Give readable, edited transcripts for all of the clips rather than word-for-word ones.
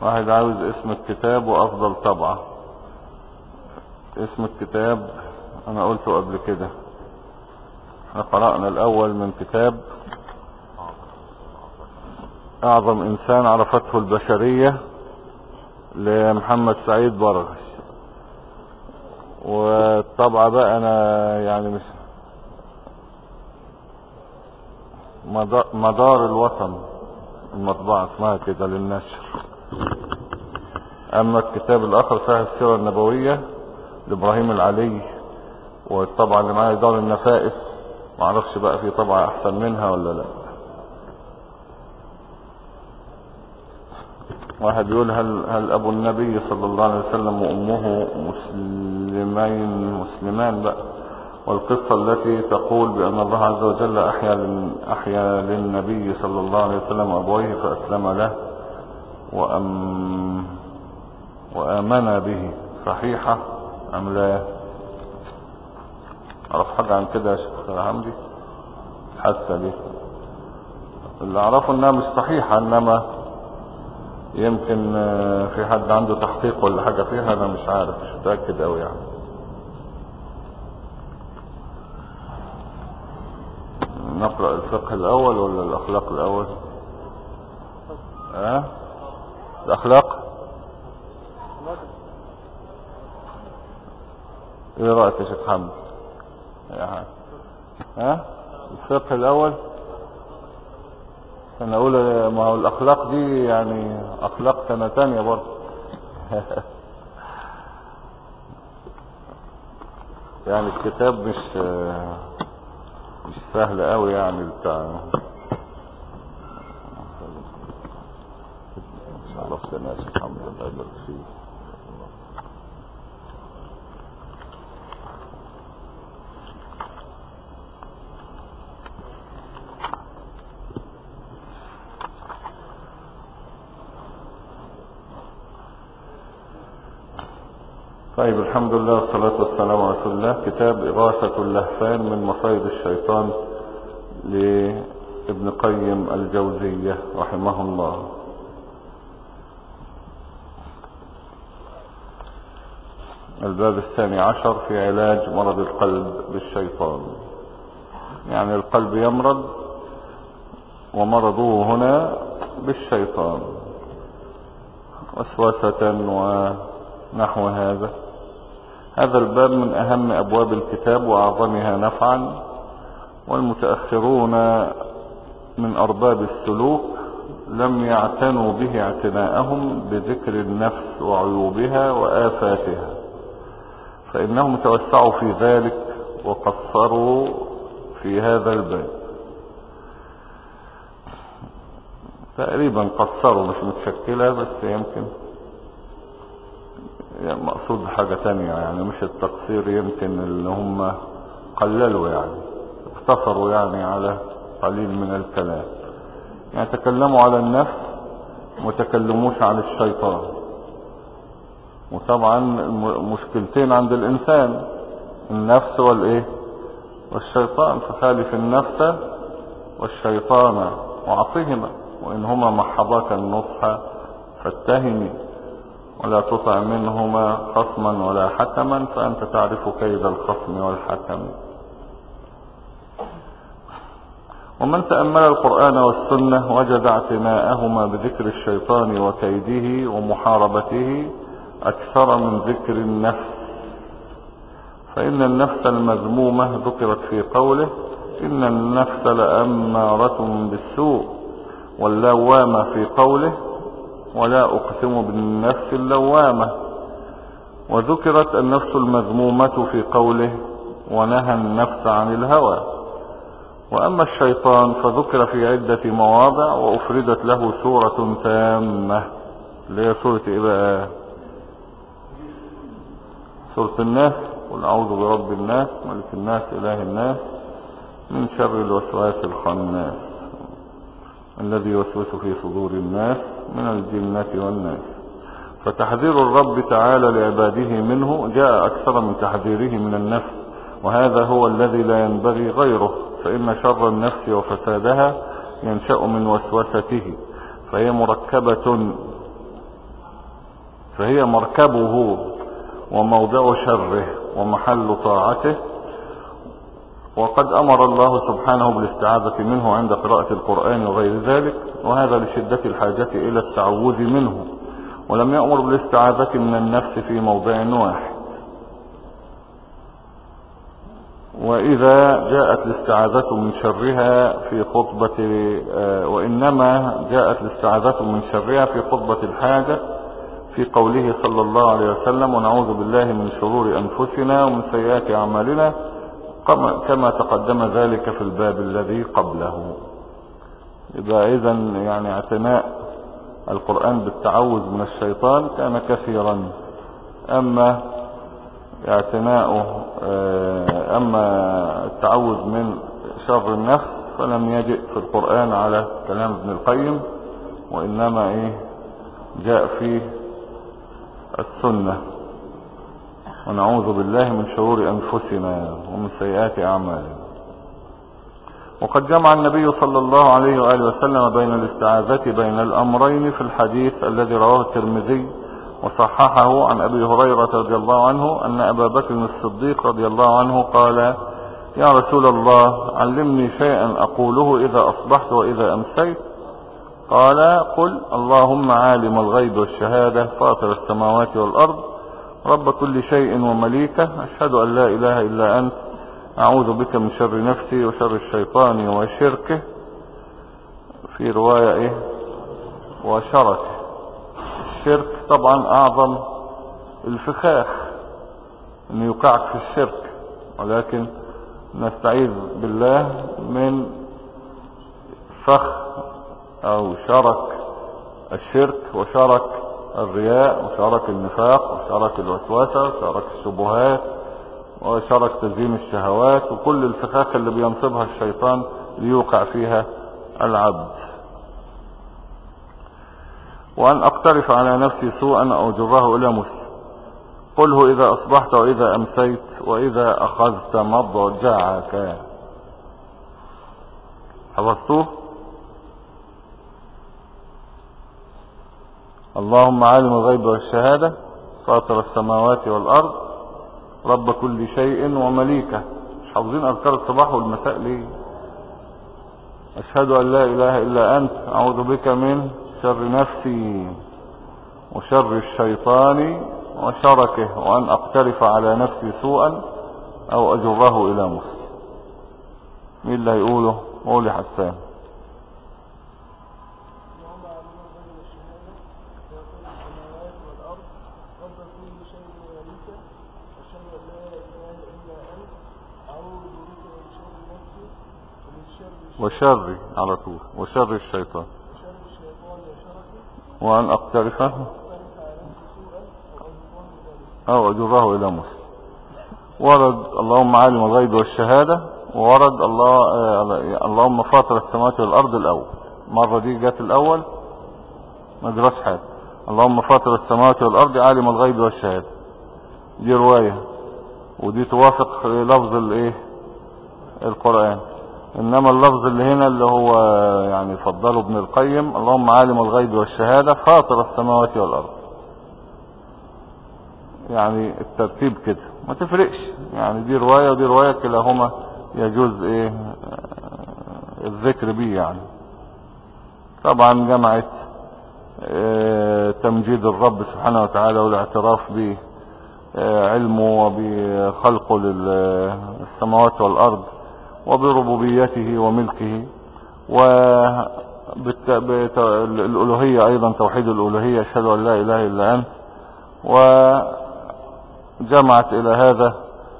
واحد عاوز اسم الكتاب وافضل طبعة. اسم الكتاب انا قلته قبل كده، احنا قرأنا الاول من كتاب اعظم انسان عرفته البشرية لمحمد سعيد برغش. والطبعة بقى انا يعني مش مدار الوطن، المطبعة اسمها كده للنشر. اما الكتاب الاخر صحيح السيرة النبوية لابراهيم العلي، والطبعة اللي معايا دار النفائس، معرفش بقى في طبعة احسن منها ولا لا. واحد يقول هل ابو النبي صلى الله عليه وسلم وامه مسلمان بقى، والقصة التي تقول بان الله عز وجل احيا للنبي صلى الله عليه وسلم ابويه فاسلم له وآمن به صحيحة ام لا؟ اعرف حاجة عن كده يا شيخ حمدي؟ حاسة دي اللي اعرفه انها مش صحيحة، انما يمكن في حد عنده تحقيق ولا حاجة فيها، انا مش عارف، مش متأكد اوي يعني. نقرأ الفقه الاول ولا الاخلاق الاول؟ الاخلاق. ايه رأيك يا شيخ حمد؟ الفقه الاول. انا اقول ما هو الاخلاق دي يعني اخلاق سنة تانية برضه. يعني الكتاب مش سهل قوي يعني بتاع عرفت الناس. الحمد لله بالخير. طيب الحمد لله والصلاة والسلام على رسول الله. كتاب إغاثة اللهفان من مصايد الشيطان لابن قيم الجوزية رحمه الله. الباب 12 في علاج مرض القلب بالشيطان. يعني القلب يمرض ومرضه هنا بالشيطان، وسوسة ونحو هذا. هذا الباب من أهم أبواب الكتاب وأعظمها نفعا، والمتأخرون من أرباب السلوك لم يعتنوا به اعتناءهم بذكر النفس وعيوبها وآفاتها، فإنهم توسعوا في ذلك وقصروا في هذا الباب. تقريبا قصروا، مش متشكلة، بس يمكن يعني مقصود حاجة تانية، يعني مش التقصير، يمكن اللي هم قللوا يعني اقتصروا يعني على قليل من الكلام. يعني تكلموا على النفس وتكلموش عن الشيطان. وطبعا مشكلتين عند الانسان، النفس والايه والشيطان، فخالف النفس والشيطان وعصهما، وانهما محضاك النصح فاتهمي، ولا تطع منهما خصما ولا حكما فأنت تعرف كيد الخصم والحكم. ومن تأمل القرآن والسنة وجد اعتناءهما بذكر الشيطان وكيده ومحاربته أكثر من ذكر النفس، فإن النفس المذمومة ذكرت في قوله إن النفس لأمارة بالسوء، واللوامة في قوله ولا أقسم بالنفس اللوامة، وذكرت النفس المذمومة في قوله ونهى النفس عن الهوى. وأما الشيطان فذكر في عدة مواضع وأفردت له سورة تامة، اللي هي سورة إيه بقى؟ سورة الناس. قل أعوذ برب الناس ملك الناس إله الناس من شر الوسواس الخناس الذي يوسوس في صدور الناس من الجنة والناس. فتحذير الرب تعالى لعباده منه جاء أكثر من تحذيره من النفس، وهذا هو الذي لا ينبغي غيره، فإن شر النفس وفسادها ينشأ من وسوسته، فهي مركبة فهي مركبه وموضع شره ومحل طاعته. وقد أمر الله سبحانه بالاستعاذة منه عند قراءة القرآن وغير ذلك، وهذا لشدة الحاجة إلى التعوذ منه، ولم يأمر بالاستعاذة من النفس في موضع واحد. وإذا جاءت الاستعاذة من شرها في خطبة وإنما جاءت الاستعاذة من شرها في خطبة الحاجة في قوله صلى الله عليه وسلم: ونعوذ بالله من شرور أنفسنا ومن سيئات أعمالنا، كما تقدم ذلك في الباب الذي قبله. يبقى إذن يعني اعتناء القرآن بالتعوذ من الشيطان كان كثيرا. أما التعوذ من شر النفس فلم يجئ في القرآن على كلام ابن القيم، وإنما جاء فيه السنة: ونعوذ بالله من شرور أنفسنا ومن سيئات أعمالنا. وقد جمع النبي صلى الله عليه وآله وسلم بين الاستعاذة بين الأمرين في الحديث الذي رواه الترمذي وصححه عن أبي هريرة رضي الله عنه أن أبا بكر الصديق رضي الله عنه قال: يا رسول الله، علمني شيئا أقوله إذا أصبحت وإذا أمسيت. قال: قل اللهم عالم الغيب والشهادة فاطر السماوات والأرض رب كل شيء ومليكه، أشهد أن لا إله إلا أنت، أعوذ بك من شر نفسي وشر الشيطان وشركه، في رواية وشركه. الشرك طبعا أعظم الفخاخ أن يقعك في الشرك، ولكن نستعيذ بالله من فخ أو شرك الشرك وشرك الرياء وشرك النفاق وشرك الوسوسة وشرك الشبهات وشرك تزيين الشهوات وكل الفخاخ اللي بينصبها الشيطان ليوقع فيها العبد. وأن أقترف على نفسي سوءا أو جره إلى مسلم، قله إذا أصبحت وإذا أمسيت وإذا أخذت مضجعك. حفظتوه؟ اللهم عالم الغيب والشهادة فاطر السماوات والأرض رب كل شيء ومليكه. مش حافظين أذكار الصباح والمساء ليه؟ أشهد أن لا إله إلا أنت، أعوذ بك من شر نفسي وشر الشيطان وشركه، وأن أقترف على نفسي سوءا أو أجره إلى مسلم. مين اللي هيقوله؟ قولي حسان. وشر على طول، وشر الشيطان، وأن أقترفه أو أجره إلى مسلم. ورد اللهم عالم الغيب والشهادة، وورد اللهم فاطر السماوات والأرض الأول. مرة دي جات الأول ما جراش حاجة. اللهم فاطر السماوات والأرض عالم الغيب والشهادة، دي رواية ودي توافق لفظ القرآن. إنما اللفظ اللي هنا اللي هو يعني فضله ابن القيم: اللهم عالم الغيب والشهادة فاطر السماوات والأرض. يعني الترتيب كده ما تفرقش، يعني دي رواية ودي رواية، كلاهما يجوز الذكر به. يعني طبعا جمعت تمجيد الرب سبحانه وتعالى والاعتراف بعلمه وبخلقه للسماوات والأرض وبربوبيته وملكه، والألوهية أيضا توحيد الألوهية، أشهد أن لا إله إلا أنت. وجمعت إلى هذا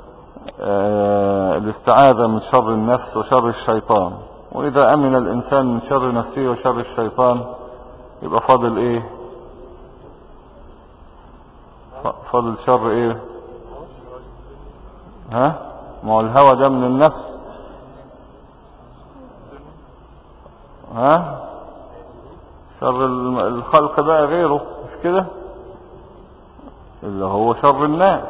الاستعاذة من شر النفس وشر الشيطان. وإذا أمن الإنسان من شر نفسه وشر الشيطان يبقى فاضل فاضل شر ما هو الهوى ده من النفس. شر الخلق بقى غيره، مش كده؟ اللي هو شر الناس،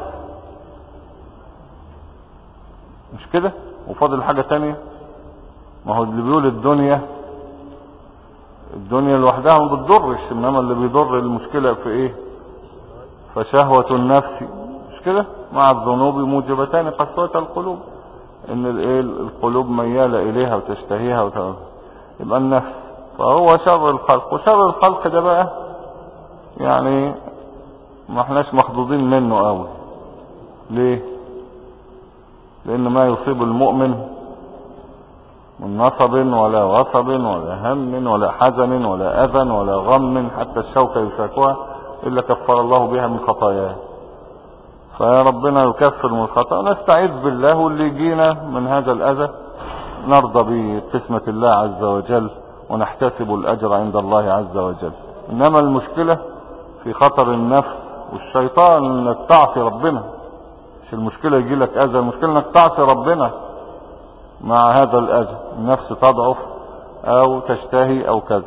مش كده؟ وفاضل حاجة تانية. ما هو اللي بيقول الدنيا لوحدها ما بتضرش، انما اللي بيضر المشكلة في فشهوة النفس مش كده مع الذنوب موجبتان قسوة القلوب، ان القلوب ميالة اليها وتشتهيها يبقى النفس. فهو شر الخلق، وشر الخلق ده بقى يعني ما احناش مخضوضين منه قوي. ليه؟ لان ما يصيب المؤمن من نصب ولا وصب ولا هم ولا حزن ولا اذى ولا غم حتى الشوكة يشاكوها الا كفر الله بها من خطاياه. فيا ربنا يكفر من الخطأ، ونستعيذ بالله، واللي يجينا من هذا الاذى نرضى بقسمة الله عز وجل ونحتسب الاجر عند الله عز وجل. انما المشكلة في خطر النفس والشيطان، انك تعصي ربنا. مش المشكلة يجي لك اذى، المشكلة انك تعصي ربنا مع هذا الاذى، النفس تضعف او تشتهي او كذا.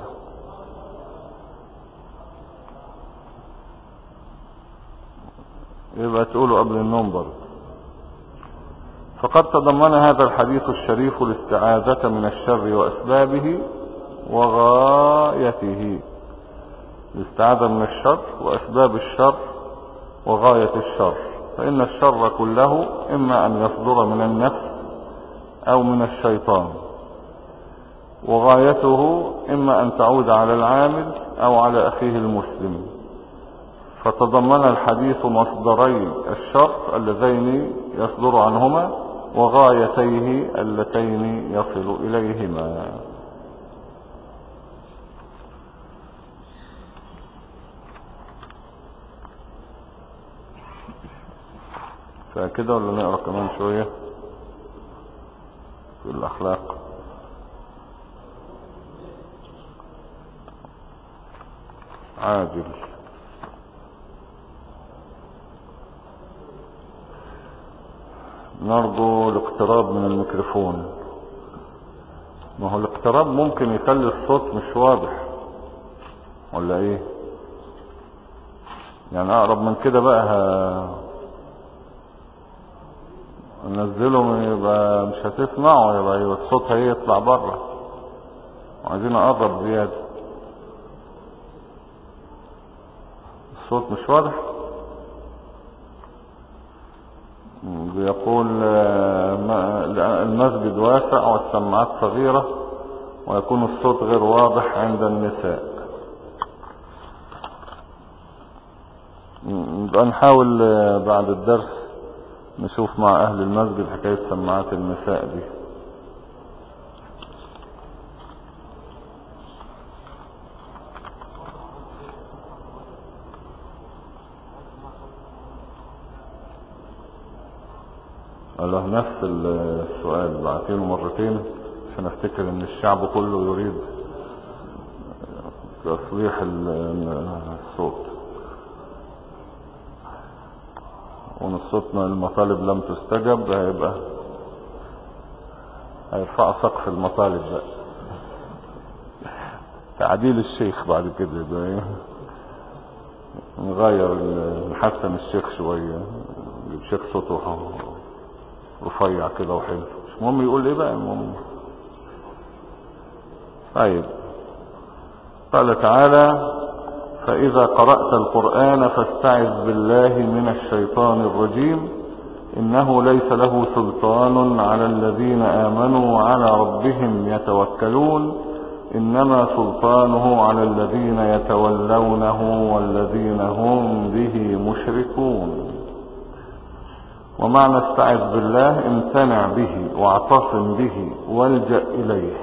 يبقى تقولوا قبل النوم برضه. فقد تضمن هذا الحديث الشريف الاستعاذة من الشر واسبابه وغايته. الاستعاذة من الشر واسباب الشر وغاية الشر، فإن الشر كله إما أن يصدر من النفس أو من الشيطان، وغايته إما أن تعود على العامل أو على أخيه المسلم. فتضمن الحديث مصدري الشر اللذين يصدر عنهما وغايتيه اللتين يصل إليهما. فكده ولا نقرأ كمان شوية في الأخلاق؟ عاجل. نرجو الاقتراب من الميكروفون. ما هو الاقتراب ممكن يخلي الصوت مش واضح ولا ايه؟ يعني اقرب من كده بقى ننزله، يبقى مش هتسمعه، يبقى الصوت هيطلع بره. وعايزين اقرب زيادة. الصوت مش واضح. بيقول المسجد واسع والسماعات صغيرة ويكون الصوت غير واضح عند النساء. نبقى نحاول بعد الدرس نشوف مع اهل المسجد حكاية سماعات النساء دي. الله نفس السؤال بعتينه مرتين عشان افتكر ان الشعب كله يريد تصليح الصوت. وان صوتنا المطالب لم تستجب هيبقى هيرفع سقف المطالب بقى. تعديل الشيخ بعد كده يبقى نغير نحسن الشيخ شوية، يجيب شيخ صوته رفيع كده وحلو، مش مهم يقول ايه بقى، المهم. طيب قال تعالى: فإذا قرأت القرآن فاستعذ بالله من الشيطان الرجيم إنه ليس له سلطان على الذين آمنوا وعلى ربهم يتوكلون إنما سلطانه على الذين يتولونه والذين هم به مشركون. ومعنى استعذ بالله امتنع به واعتصم به والجأ إليه.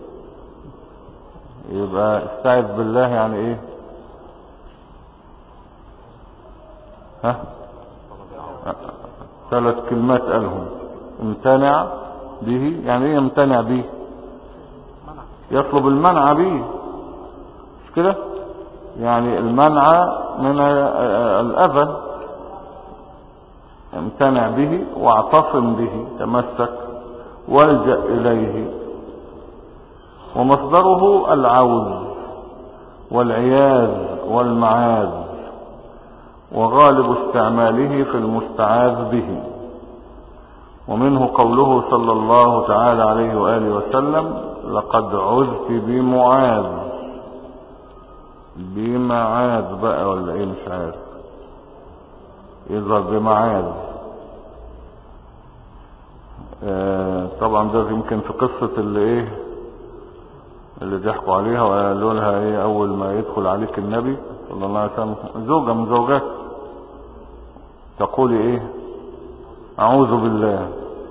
يبقى استعذ بالله يعني ايه؟ ها؟ 3 كلمات قالهم. امتنع به يعني ايه؟ امتنع به يطلب المنع به، مش كده؟ يعني المنع من الأذى. امتنع به واعتصم به تمسك والجأ إليه. ومصدره العوذ والعياذ والمعاذ، وغالب استعماله في المستعاذ به. ومنه قوله صلى الله تعالى عليه وآله وسلم: لقد عذت بمعاذ. بمعاذ بقى ولا ايه؟ مش عارف. يظهر بمعاذ. طبعا ده يمكن في قصة اللي ضحكوا عليها وقالوا لها اول ما يدخل عليك النبي صلى الله عليه وسلم زوجة من زوجات تقولي اعوذ بالله،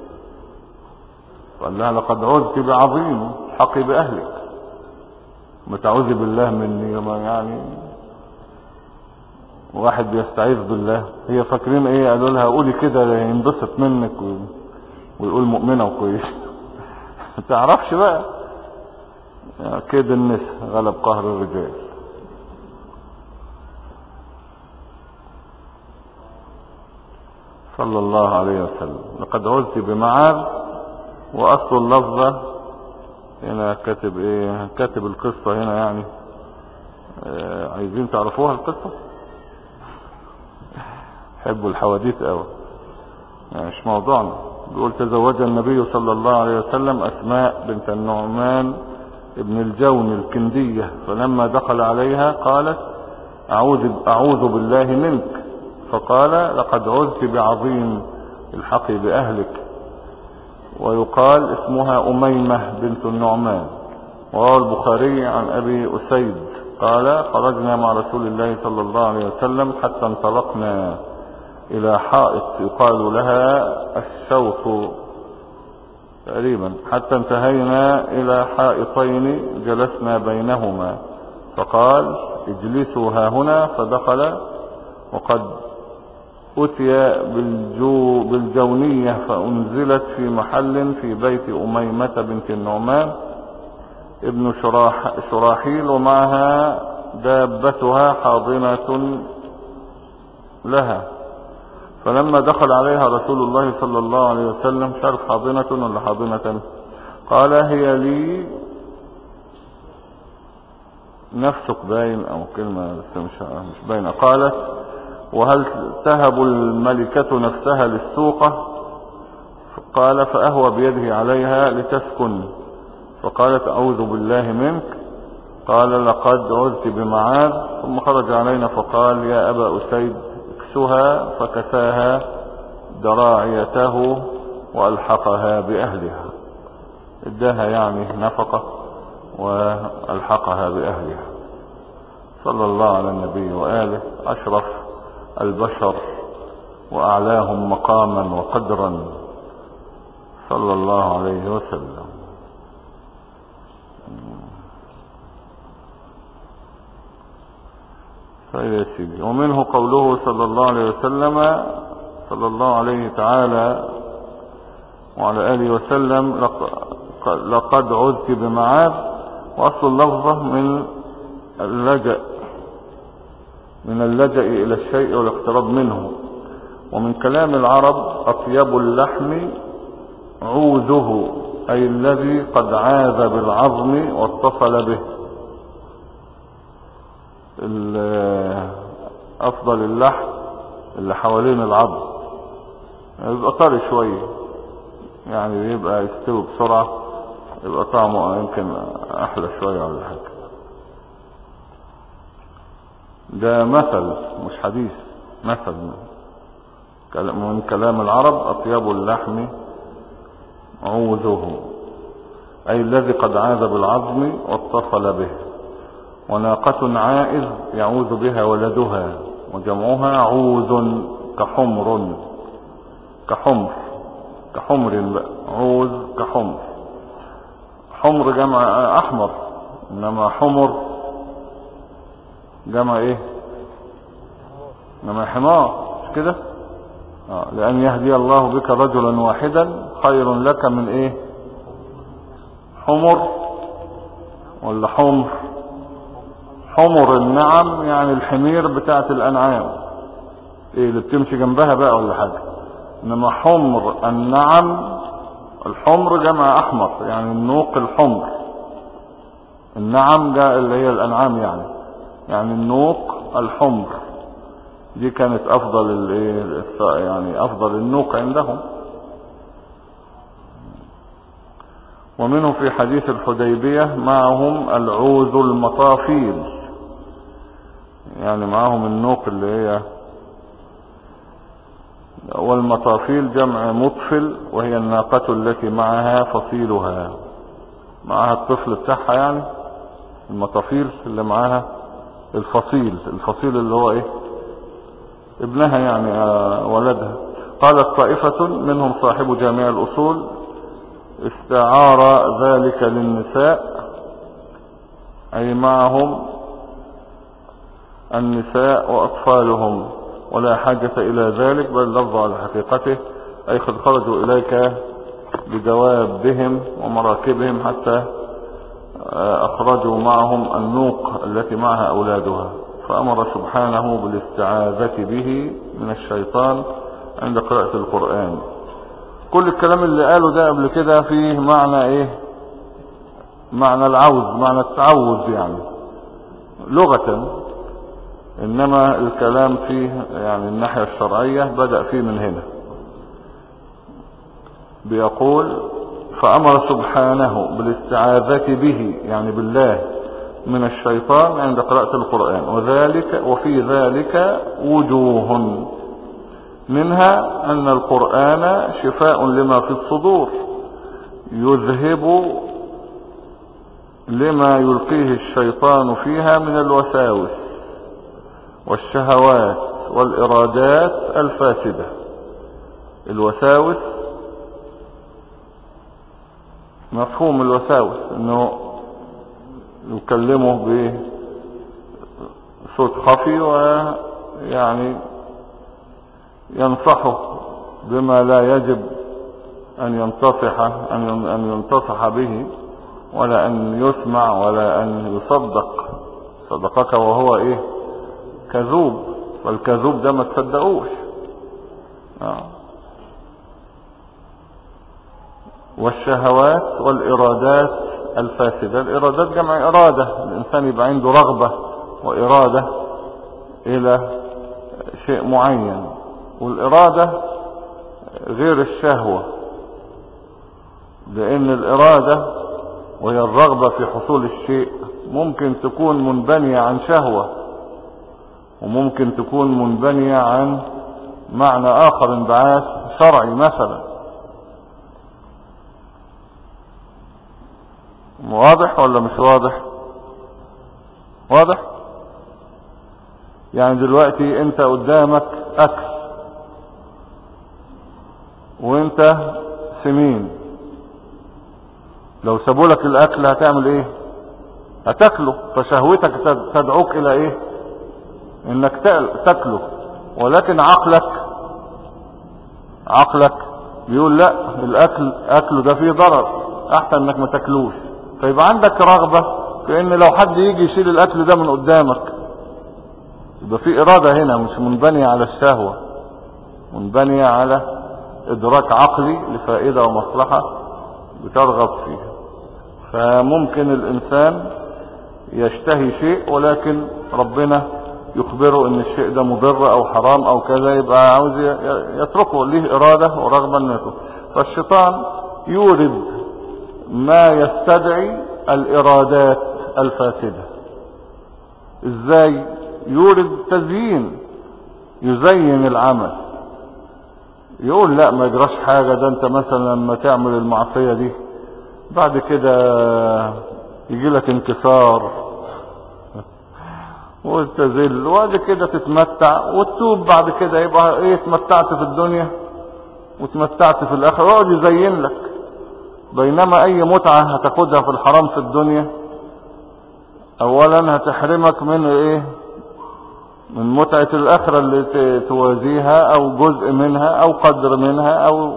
قال لها لقد عذت بعظيم حقي باهلك، ما تعوذي بالله مني يعني واحد بيستعيذ بالله. هي فاكرين قالوا لها قولي كده ينبسط منك ويقول مؤمنة وكويس. ما تعرفش بقى كيد النساء غلب قهر الرجال. صلى الله عليه وسلم. لقد عذت بمعاذ. واصل اللفظة هنا كاتب كاتب القصة هنا يعني عايزين تعرفوها القصة؟ حبوا الحواديت قوي يعني مش موضوعنا. بيقول تزوج النبي صلى الله عليه وسلم أسماء بنت النعمان ابن الجون الكندية، فلما دخل عليها قالت أعوذ بالله منك، فقال لقد عذت بعظيم الحق بأهلك. ويقال اسمها أميمة بنت النعمان. وروى البخاري عن أبي أسيد قال خرجنا مع رسول الله صلى الله عليه وسلم حتى انطلقنا إلى حائط يقال لها الشوط تقريبا، حتى انتهينا إلى حائطين جلسنا بينهما، فقال اجلسوا ها هنا، فدخل وقد أتي بالجونية فأنزلت في محل في بيت أميمة بنت النعمان ابن شراحيل، ومعها دابتها حاضنة لها. فلما دخل عليها رسول الله صلى الله عليه وسلم شرف حاضنة ولا حاضنة، قال هي لي نفسك باين او كلمة مش باينة. قالت وهل تهب الملكة نفسها للسوقة؟ قال فأهوى بيده عليها لتسكن. فقالت أعوذ بالله منك. قال لقد عذت بمعاذ. ثم خرج علينا فقال يا أبا أسيد اكسها، فكساها دراعيته وألحقها بأهلها، اداها يعني نفقة وألحقها بأهلها. صلى الله على النبي وآله أشرف البشر وأعلاهم مقاما وقدرا صلى الله عليه وسلم. يا سيدي. ومنه قوله صلى الله عليه وسلم صلى الله عليه تعالى وعلى آله وسلم لقد عذت بمعاذ. وأصل اللفظة من اللجأ إلى الشيء والاقتراب منه. ومن كلام العرب أطيب اللحم عوذه، أي الذي قد عاذ بالعظم واتصل به. أفضل اللحم اللي حوالين العظم يبقى طري شوية، يعني يبقى يستوي بسرعة، يبقى طعمه يمكن أحلى شوية ولا حاجة. ده مثل مش حديث، مثل من كلام العرب أطيب اللحم عوذه، أي الذي قد عاذ بالعظم واتصل به. وناقة عائذ يعوذ بها ولدها، وجمعها عوذ كحمر بقى، عوذ كحمر. حمر جمع أحمر، إنما حمر جمع إنما حمار، مش كده؟ لأن يهدي الله بك رجلا واحدا خير لك من حمر ولا حمر. حمر النعم يعني الحمير بتاعت الأنعام اللي بتمشي جنبها بقى ولا حاجة. إنما حمر النعم، الحمر جمع أحمر يعني النوق الحمر. النعم ده اللي هي الأنعام يعني النوق الحمر. دي كانت أفضل يعني أفضل النوق عندهم. ومنه في حديث الحديبية معهم العوذ المطافيل، يعني معهم النوق اللي هي والمطافيل جمع مطفل، وهي الناقة التي معها فصيلها، معها الطفل بتاعها يعني. المطافيل اللي معاها الفصيل اللي هو ايه؟ ابنها يعني، ولدها. قالت طائفة منهم صاحب جامع الأصول استعار ذلك للنساء، أي معهم النساء وأطفالهم، ولا حاجة إلى ذلك، بل اللفظ على حقيقته، أي قد خرجوا إليك بدوابهم ومراكبهم حتى أخرجوا معهم النوق التي معها أولادها. فأمر سبحانه بالاستعاذة به من الشيطان عند قراءة القرآن. كل الكلام اللي قاله ده قبل كده فيه معنى ايه؟ معنى العوذ، معنى التعوذ يعني لغة، انما الكلام فيه يعني الناحية الشرعية بدأ فيه من هنا. بيقول فأمر سبحانه بالاستعاذة به يعني بالله من الشيطان عند قراءة القرآن، وفي ذلك وجوه، منها أن القرآن شفاء لما في الصدور، يذهب لما يلقيه الشيطان فيها من الوساوس والشهوات والإرادات الفاسدة. الوساوس، مفهوم الوساوس انه يكلمه بصوت خفي ويعني ينصحه بما لا يجب أن ينتصح به، ولا أن يسمع، ولا أن يصدق. صدقك وهو إيه؟ كذوب. فالكذوب ده ما تصدقوش. والشهوات والإرادات الفاسدة. الإرادات جمع إرادة، الإنسان يبقى عنده رغبة وإرادة إلى شيء معين، والإرادة غير الشهوة، لأن الإرادة وهي الرغبة في حصول الشيء ممكن تكون منبنية عن شهوة، وممكن تكون منبنية عن معنى آخر، انبعاث شرعي مثلا. واضح ولا مش واضح؟ واضح. يعني دلوقتي انت قدامك اكل وانت سمين، لو سابولك الاكل هتعمل ايه؟ هتاكله. فشهوتك تدعوك الى ايه؟ انك تاكله. ولكن عقلك بيقول لا، الاكل اكله ده فيه ضرر، احسن انك ما تاكلوش. فيبقى عندك رغبة في ان لو حد يجي يشيل الاكل ده من قدامك، يبقى في ارادة هنا مش منبنية على الشهوة، منبنية على ادراك عقلي لفائدة ومصلحة بترغب فيها. فممكن الانسان يشتهي شيء ولكن ربنا يخبره ان الشيء ده مضر او حرام او كذا، يبقى عاوز يتركه، ليه ارادة ورغبة انه يتركه. فالشيطان يورد ما يستدعي الارادات الفاسدة. ازاي؟ يورد تزيين، يزين العمل، يقول لا ما يجراش حاجة، ده انت مثلا لما تعمل المعصية دي بعد كده يجي لك انكسار وتذل، وبعد كده تتمتع وتتوب، بعد كده يبقى ايه؟ اتمتعت في الدنيا وتمتعت في الاخرة، يقعد يزين لك. بينما اي متعة هتاخدها في الحرام في الدنيا اولا هتحرمك من ايه؟ من متعة الاخرة اللي توازيها او جزء منها او قدر منها او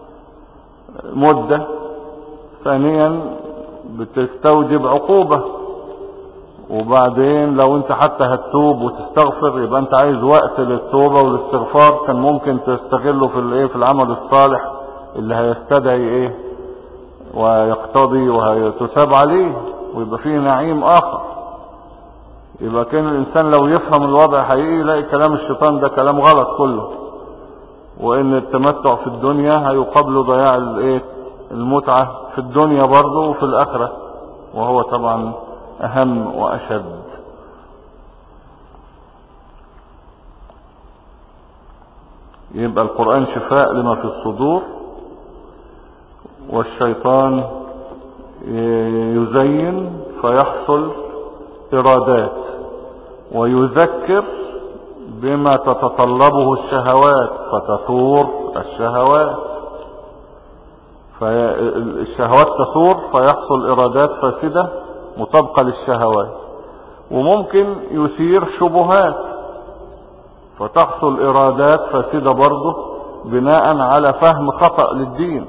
مدة. ثانيا بتستوجب عقوبة، وبعدين لو انت حتى هتتوب وتستغفر يبقى انت عايز وقت للتوبة والاستغفار كان ممكن تستغله في الايه؟ في العمل الصالح اللي هيستدعي ايه ويقتضي وهيتساب عليه ويبقى فيه نعيم اخر. يبقى كان الانسان لو يفهم الوضع حقيقي يلاقي كلام الشيطان ده كلام غلط كله، وان التمتع في الدنيا هيقابله ضياع الايه؟ المتعة في الدنيا برضه وفي الاخرة، وهو طبعا اهم واشد. يبقى القرآن شفاء لما في الصدور، والشيطان يزين فيحصل إرادات، ويذكر بما تتطلبه الشهوات فتثور الشهوات، فالشهوات تثور فيحصل إرادات فاسدة مطابقة للشهوات، وممكن يثير شبهات فتحصل إرادات فاسدة برضه بناء على فهم خطأ للدين.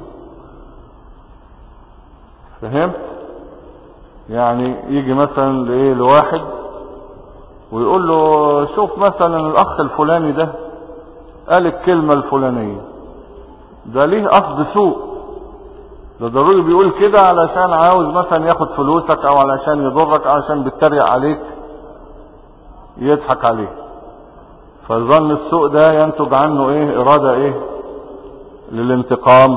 فهمت؟ يعني يجي مثلا لواحد ويقول له شوف مثلا الأخ الفلاني ده قال الكلمة الفلانية، ده ليه قصد سوء، ده ضروري بيقول كده علشان عاوز مثلا ياخد فلوسك او علشان يضرك او علشان بيتريق عليك يضحك عليك. فظن السوء ده ينتج عنه إرادة للانتقام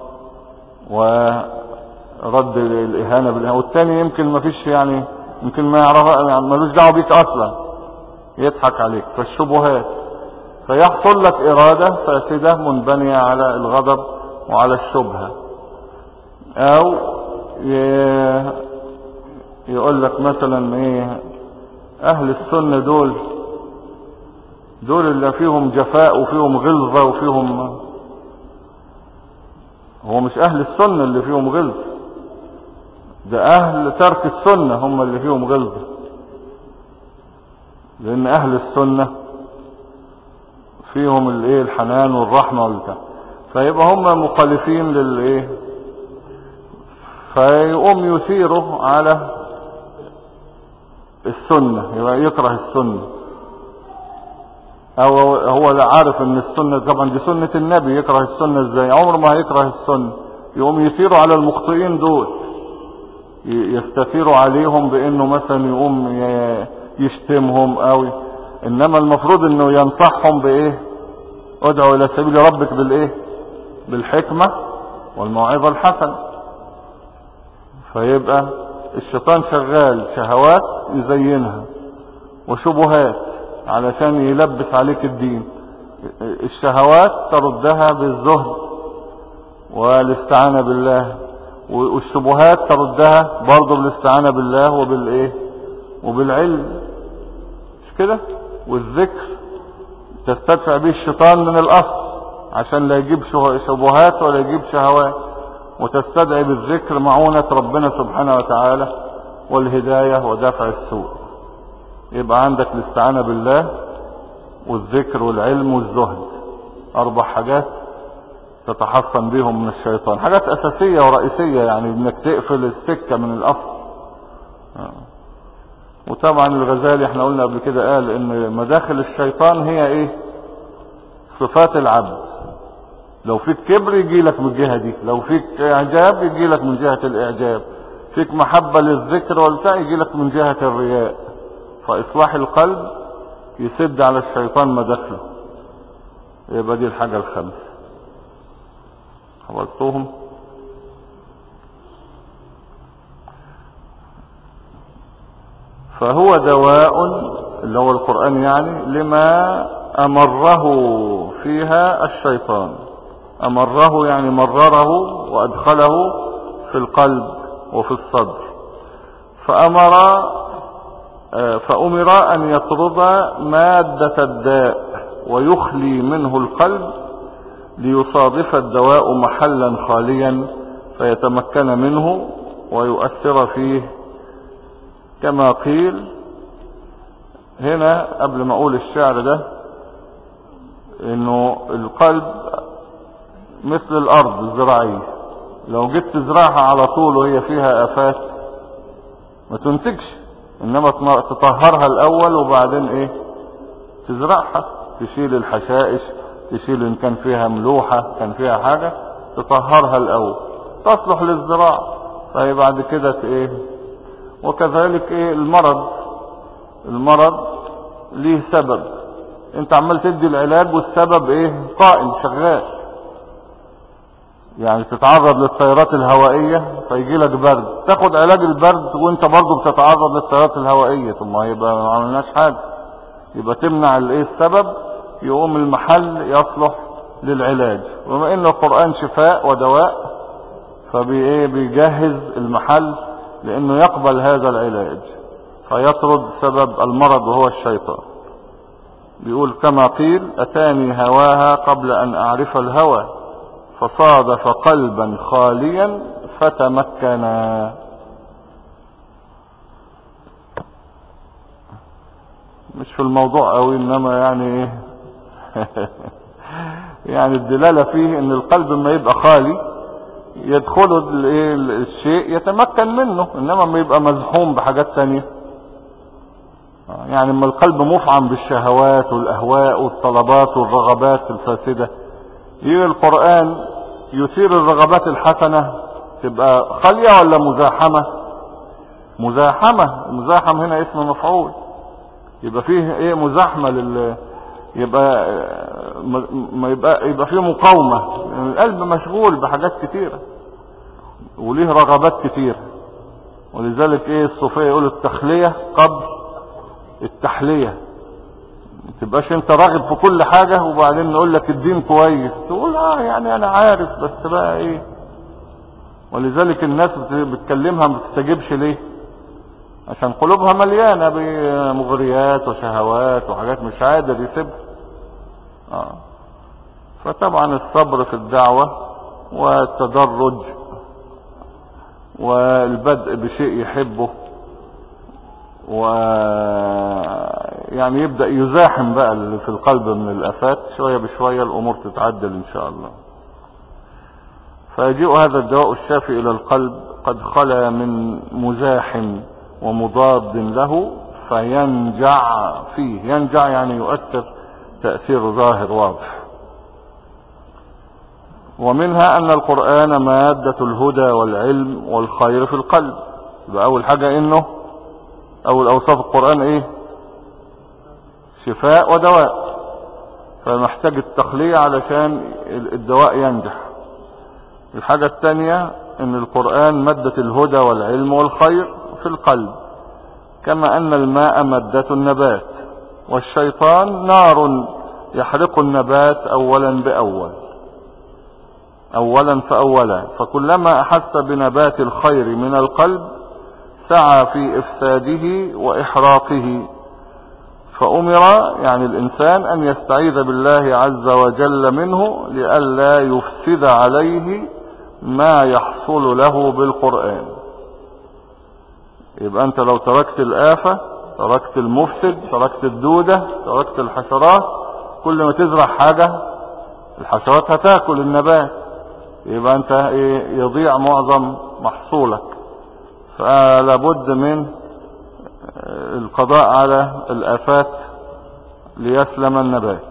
ورد الإهانة بالإهانة، والتاني يمكن ما فيش يمكن ما يعرف، ملوش دعوه بيك اصلا، يضحك عليك. فالشبهات فيحصل لك إرادة فاسدة منبنية على الغضب وعلى الشبهة. او يقول لك مثلا اهل السنة دول اللي فيهم جفاء وفيهم غلظة وفيهم، هو مش اهل السنة اللي فيهم غلظة، ده اهل ترك السنة هم اللي فيهم غلظة، لان اهل السنة فيهم الحنان والرحمة والبتاع، فيبقى هم مخالفين فيقوم يثيره على السنة، يبقى يكره السنة، او هو لا عارف ان السنة طبعا دي سنة النبي، يكره السنة ازاي؟ عمره ما هيكره السنة. يقوم يثيروا على المخطئين دول، يستثيروا عليهم بانه مثلا يقوم يشتمهم انما المفروض انه ينصحهم ادعوا الى سبيل ربك بالحكمة والموعظة الحسنة. فيبقى الشيطان شغال شهوات يزينها وشبهات علشان يلبس عليك الدين. الشهوات تردها بالزهد والاستعانة بالله، والشبهات تردها برضه بالاستعانة بالله وبالعلم، مش كده؟ والذكر تستدفع به الشيطان من الأصل عشان لا يجيب شبهات ولا يجيب شهوات، وتستدعي بالذكر معونة ربنا سبحانه وتعالى والهداية ودفع السوء. يبقى عندك الاستعانة بالله والذكر والعلم والزهد، 4 حاجات تتحصن بهم من الشيطان، حاجات أساسية ورئيسية، انك تقفل السكة من الأصل. وطبعا الغزالي احنا قلنا قبل كده قال ان مداخل الشيطان هي صفات العبد. لو فيك كبر يجي لك من الجهة دي، لو فيك اعجاب يجي لك من جهة الاعجاب، فيك محبة للذكر والبتاع يجي لك من جهة الرياء. فاصلاح القلب يسد على الشيطان مداخله. يبقى دي الحاجة الخامسة. حفظتوهم؟ فهو دواء اللي هو القرآن لما أمره فيها الشيطان. أمره مرره وأدخله في القلب وفي الصدر. فأمر أن يطرد مادة الداء ويخلي منه القلب ليصادف الدواء محلا خاليا فيتمكن منه ويؤثر فيه. كما قيل هنا قبل ما اقول الشعر ده، انه القلب مثل الارض الزراعية، لو جيت تزرعها على طول وهي فيها افات ما تنتجش، انما تطهرها الاول وبعدين تزرعها، تشيل الحشائش، تشيل ان كان فيها ملوحة كان فيها حاجة، تطهرها الاول تصلح للزراعة. طيب بعد كده وكذلك المرض ليه سبب، انت عمال تدي العلاج والسبب قائم شغال. تتعرض للتيارات الهوائية فيجي لك برد، تاخد علاج البرد وانت برضو بتتعرض للتيارات الهوائية، ثم يبقى ما عملناش حاجة. يبقى تمنع السبب، يقوم المحل يصلح للعلاج. وما ان القرآن شفاء ودواء فبيجهز المحل لانه يقبل هذا العلاج فيطرد سبب المرض وهو الشيطان. بيقول كما قيل اتاني هواها قبل ان اعرف الهوى فصادف قلبا خاليا فتمكنا. مش في الموضوع قوي انما يعني ايه يعني الدلالة فيه ان القلب ما يبقى خالي يدخله الشيء يتمكن منه، انما ما يبقى مزحوم بحاجات تانية. يعني ما القلب مفعم بالشهوات والاهواء والطلبات والرغبات الفاسدة، يجي القرآن يثير الرغبات الحسنة تبقى خالية ولا مزاحمة؟ مزاحمة. المزاحم هنا اسم مفعول، يبقى فيه ايه مزاحمة يبقى فيه مقاومة. يعني القلب مشغول بحاجات كتيرة وليه رغبات كتيرة، ولذلك ايه الصوفية يقول التخلية قبل التحلية. ما تبقاش انت راغب في كل حاجة وبعدين نقول لك الدين كويس تقول يعني انا عارف بس بقى ايه. ولذلك الناس بتكلمها ما بتستجيبش ليه؟ عشان قلوبها مليانة بمغريات وشهوات وحاجات مش قادر يسيبها. فطبعا الصبر في الدعوة والتدرج والبدء بشيء يحبه ويعني يبدأ يزاحم بقى اللي في القلب من الآفات شوية بشوية الأمور تتعدل إن شاء الله. فيجيء هذا الدواء الشافي إلى القلب قد خلا من مزاحم ومضاد له فينجع فيه. ينجع يعني يؤثر تأثير ظاهر واضح. ومنها أن القرآن مادة الهدى والعلم والخير في القلب. يبقى أول حاجة إنه أول أوصاف القرآن إيه؟ شفاء ودواء، فمحتاج التخلية علشان الدواء ينجح. الحاجة الثانية إن القرآن مادة الهدى والعلم والخير في القلب، كما أن الماء مادة النبات والشيطان نار يحرق النبات أولا بأول، أولا فأولا. فكلما أحس بنبات الخير من القلب سعى في إفساده وإحراقه. فأمر يعني الإنسان أن يستعيذ بالله عز وجل منه لئلا يفسد عليه ما يحصل له بالقرآن. يبقى أنت لو تركت الآفة، تركت المفسد، تركت الدودة، تركت الحشرات، كل ما تزرع حاجة الحشرات هتاكل النبات، يبقى أنت يضيع معظم محصولك. فلا بد من القضاء على الآفات ليسلم النبات.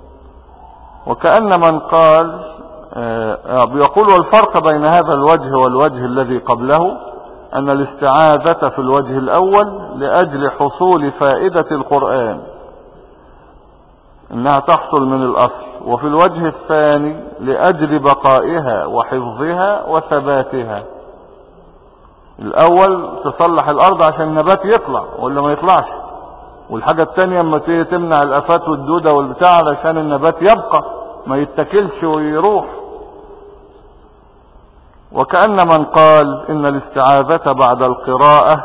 وكأن من قال بيقول والفرق بين هذا الوجه والوجه الذي قبله أن الاستعاذة في الوجه الأول لأجل حصول فائدة القرآن إنها تحصل من الأصل، وفي الوجه الثاني لأجل بقائها وحفظها وثباتها. الأول تصلح الأرض عشان النبات يطلع ولا ما يطلعش، والحاجة الثانية اما تمنع الآفات والدودة والبتاع علشان النبات يبقى ما يتكلش ويروح. وكأن من قال إن الاستعاذة بعد القراءة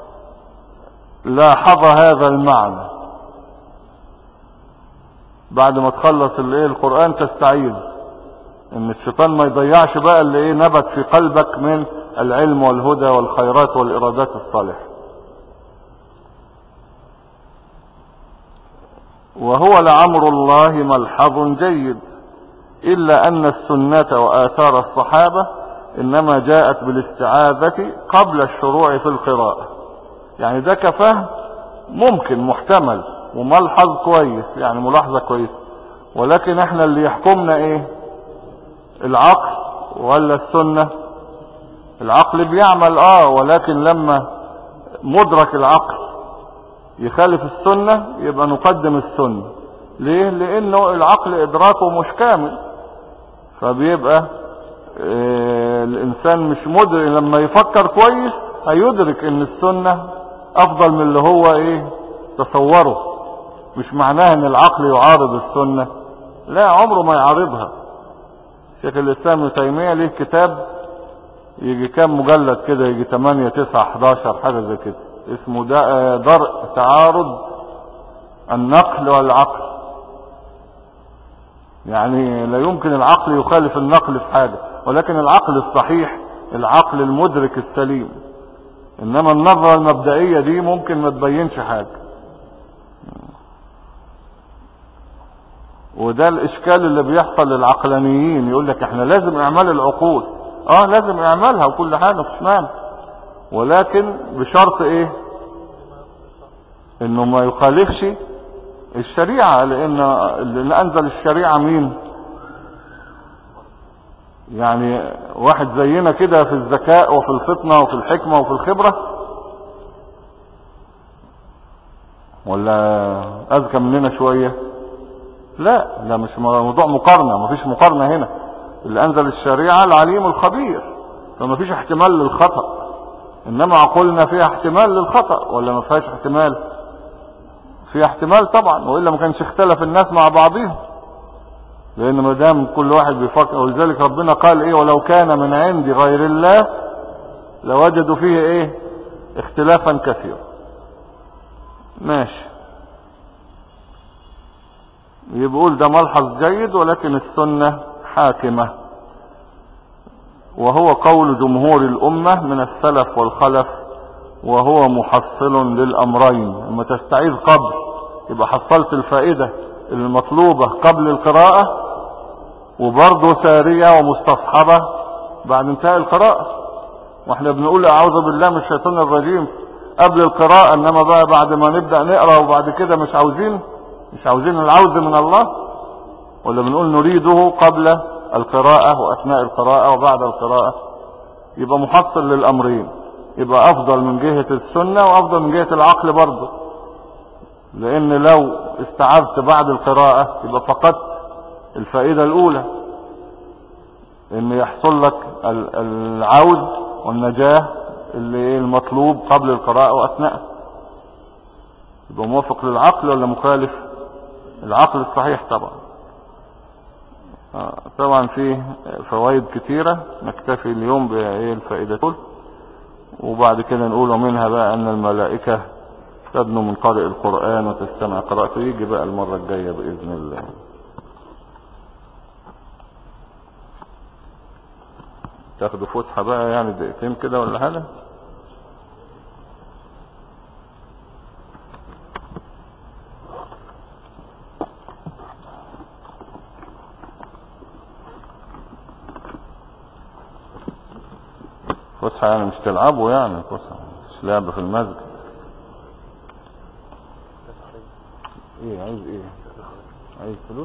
لاحظ هذا المعنى، بعد ما تخلص القرآن تستعيذ ان الشيطان ما يضيعش بقى اللي نبت في قلبك من العلم والهدى والخيرات والإرادات الصالحة. وهو لعمر الله ملحظ جيد، إلا أن السنة وآثار الصحابة إنما جاءت بالاستعاذة قبل الشروع في القراءة. يعني ده كفهم ممكن محتمل وملحظ كويس، يعني ملاحظة كويس، ولكن احنا اللي يحكمنا ايه؟ العقل ولا السنة؟ العقل بيعمل ولكن لما مدرك العقل يخالف السنة يبقى نقدم السنة. ليه؟ لانه العقل ادراكه مش كامل، فبيبقى الانسان مش مدرك. لما يفكر كويس هيدرك ان السنة افضل من اللي هو تصوره. مش معناه ان العقل يعارض السنة، لا عمره ما يعارضها. شيخ الإسلام ابن تيمية ليه كتاب يجي كام مجلد كده، يجي 8 9 11 حاجة زي كده، اسمه درء تعارض النقل والعقل. يعني لا يمكن العقل يخالف النقل في حاجة، ولكن العقل الصحيح العقل المدرك السليم، انما النظرة المبدئية دي ممكن ما تبينش حاجة. وده الاشكال اللي بيحصل للعقلانيين، يقول لك احنا لازم اعمال العقول. لازم اعمالها وكل حاجة مش مانع، ولكن بشرط ايه؟ انه ما يخالفش الشريعة، لان اللي انزل الشريعة مين؟ يعني واحد زينا كده في الذكاء وفي الفطنة وفي الحكمة وفي الخبرة، ولا اذكى مننا شوية؟ لا مش موضوع مقارنة، مفيش مقارنة هنا. اللي انزل الشريعة العليم الخبير، فما فيش احتمال للخطأ. انما عقولنا فيها احتمال للخطأ ولا ما فيهاش احتمال؟ فيها احتمال طبعا، وإلا ما كانش اختلف الناس مع بعضهم، لان ما دام كل واحد بيفكر. ولذلك ربنا قال ايه؟ ولو كان من عند غير الله لوجدوا فيه ايه؟ اختلافا كثيرا. ماشي، يقول ده ملحظ جيد، ولكن السنة حاكمة، وهو قول جمهور الأمة من السلف والخلف، وهو محصل للأمرين. لما تستعيذ قبل يبقى حصلت الفائدة المطلوبة قبل القراءة، وبرضه سارية ومستصحبة بعد انتهاء القراءة. واحنا بنقول اعوذ بالله من الشيطان الرجيم قبل القراءة، انما بقى بعد ما نبدأ نقرأ وبعد كده مش عاوزين العوذ من الله، ولا بنقول نريده قبل القراءة وأثناء القراءة وبعد القراءة؟ يبقى محصل للأمرين، يبقى أفضل من جهة السنة وأفضل من جهة العقل برضه. لأن لو استعذت بعد القراءة يبقى فقدت الفائدة الأولى، إن يحصل لك العوذ والنجاة اللي المطلوب قبل القراءة وأثناء. يبقى موافق للعقل ولا مخالف؟ العقل الصحيح طبعا. طبعا فيه فوائد كتيرة، نكتفي اليوم بالفائدة دول، وبعد كده نقول منها بقى ان الملائكة تدنو من قارئ القرآن وتستمع قراءته. يجي بقى المرة الجاية بإذن الله. تاخدوا فسحة بقى يعني دقيقتين كده ولا حاجة؟ فسحة يعني مش تلعبوا، يعني فسحة مش لعب في المسجد. ايه عايز ايه؟ عايز فلوس؟